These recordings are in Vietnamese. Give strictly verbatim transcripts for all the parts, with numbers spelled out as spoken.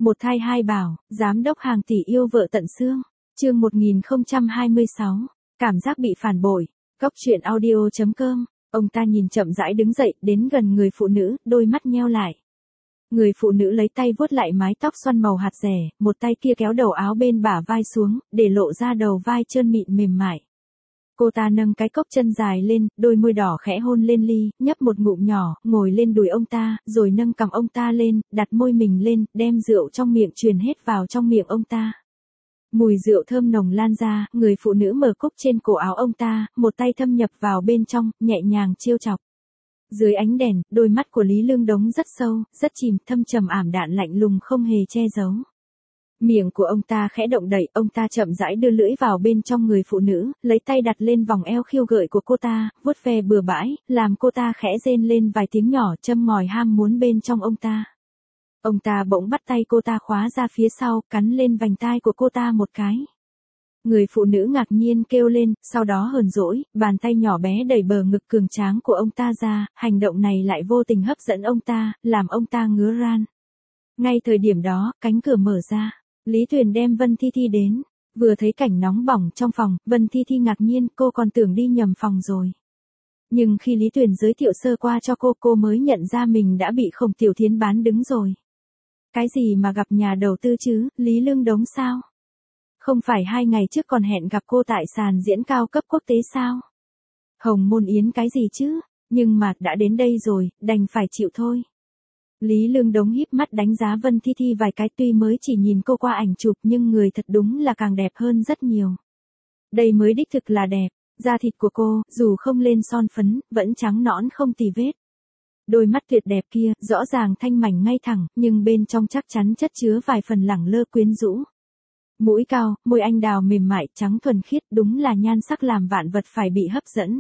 Một thai hai bảo, giám đốc hàng tỷ yêu vợ tận xương. Chương một nghìn không trăm hai mươi sáu, cảm giác bị phản bội. Cốc truyện audio chấm com. Ông ta nhìn chậm rãi đứng dậy, đến gần người phụ nữ, đôi mắt nheo lại. Người phụ nữ lấy tay vuốt lại mái tóc xoăn màu hạt rẻ, một tay kia kéo đầu áo bên bả vai xuống, để lộ ra đầu vai trơn mịn mềm mại. Cô ta nâng cái cốc chân dài lên, đôi môi đỏ khẽ hôn lên ly, nhấp một ngụm nhỏ, ngồi lên đùi ông ta, rồi nâng cằm ông ta lên, đặt môi mình lên, đem rượu trong miệng truyền hết vào trong miệng ông ta. Mùi rượu thơm nồng lan ra, người phụ nữ mở cúc trên cổ áo ông ta, một tay thâm nhập vào bên trong, nhẹ nhàng trêu chọc. Dưới ánh đèn, đôi mắt của Lý Lương Đống rất sâu, rất chìm, thâm trầm ảm đạm lạnh lùng không hề che giấu. Miệng của ông ta khẽ động đậy, ông ta chậm rãi đưa lưỡi vào bên trong người phụ nữ, lấy tay đặt lên vòng eo khiêu gợi của cô ta, vuốt ve bừa bãi, làm cô ta khẽ rên lên vài tiếng nhỏ, châm ngòi ham muốn bên trong ông ta. Ông ta bỗng bắt tay cô ta khóa ra phía sau, cắn lên vành tai của cô ta một cái. Người phụ nữ ngạc nhiên kêu lên, sau đó hờn dỗi, bàn tay nhỏ bé đẩy bờ ngực cường tráng của ông ta ra, hành động này lại vô tình hấp dẫn ông ta, làm ông ta ngứa ran. Ngay thời điểm đó, cánh cửa mở ra. Lý Tuyền đem Vân Thi Thi đến, vừa thấy cảnh nóng bỏng trong phòng, Vân Thi Thi ngạc nhiên, cô còn tưởng đi nhầm phòng rồi. Nhưng khi Lý Tuyền giới thiệu sơ qua cho cô, cô mới nhận ra mình đã bị Khổng Tiểu Thiến bán đứng rồi. Cái gì mà gặp nhà đầu tư chứ, Lý Lương Đống sao? Không phải hai ngày trước còn hẹn gặp cô tại sàn diễn cao cấp quốc tế sao? Hồng Môn Yến cái gì chứ, nhưng mà đã đến đây rồi, đành phải chịu thôi. Lý Lương Đống híp mắt đánh giá Vân Thi Thi vài cái, tuy mới chỉ nhìn cô qua ảnh chụp nhưng người thật đúng là càng đẹp hơn rất nhiều. Đây mới đích thực là đẹp, da thịt của cô, dù không lên son phấn, vẫn trắng nõn không tì vết. Đôi mắt tuyệt đẹp kia, rõ ràng thanh mảnh ngay thẳng, nhưng bên trong chắc chắn chất chứa vài phần lẳng lơ quyến rũ. Mũi cao, môi anh đào mềm mại, trắng thuần khiết, đúng là nhan sắc làm vạn vật phải bị hấp dẫn.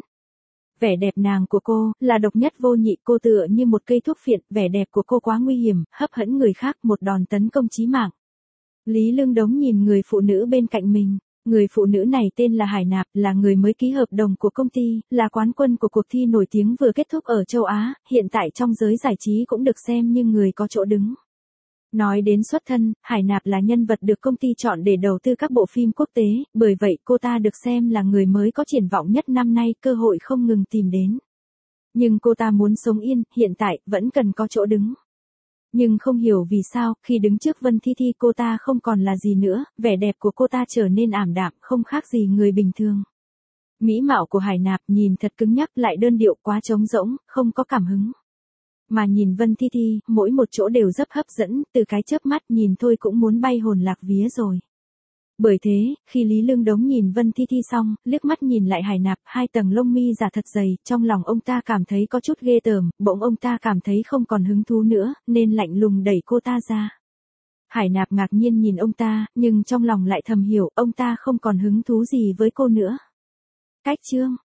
Vẻ đẹp nàng của cô, là độc nhất vô nhị, cô tựa như một cây thuốc phiện, vẻ đẹp của cô quá nguy hiểm, hấp dẫn người khác, một đòn tấn công chí mạng. Lý Lương Đống nhìn người phụ nữ bên cạnh mình, người phụ nữ này tên là Hải Nạp, là người mới ký hợp đồng của công ty, là quán quân của cuộc thi nổi tiếng vừa kết thúc ở châu Á, hiện tại trong giới giải trí cũng được xem như người có chỗ đứng. Nói đến xuất thân, Hải Nạp là nhân vật được công ty chọn để đầu tư các bộ phim quốc tế, bởi vậy cô ta được xem là người mới có triển vọng nhất năm nay, cơ hội không ngừng tìm đến. Nhưng cô ta muốn sống yên, hiện tại, vẫn cần có chỗ đứng. Nhưng không hiểu vì sao, khi đứng trước Vân Thi Thi cô ta không còn là gì nữa, vẻ đẹp của cô ta trở nên ảm đạm, không khác gì người bình thường. Mỹ mạo của Hải Nạp nhìn thật cứng nhắc, lại đơn điệu, quá trống rỗng, không có cảm hứng. Mà nhìn Vân Thi Thi, mỗi một chỗ đều rất hấp dẫn, từ cái chớp mắt nhìn thôi cũng muốn bay hồn lạc vía rồi. Bởi thế, khi Lý Lương Đống nhìn Vân Thi Thi xong, liếc mắt nhìn lại Hải Nạp, hai tầng lông mi giả thật dày, trong lòng ông ta cảm thấy có chút ghê tởm, bỗng ông ta cảm thấy không còn hứng thú nữa, nên lạnh lùng đẩy cô ta ra. Hải Nạp ngạc nhiên nhìn ông ta, nhưng trong lòng lại thầm hiểu, ông ta không còn hứng thú gì với cô nữa. Cách chương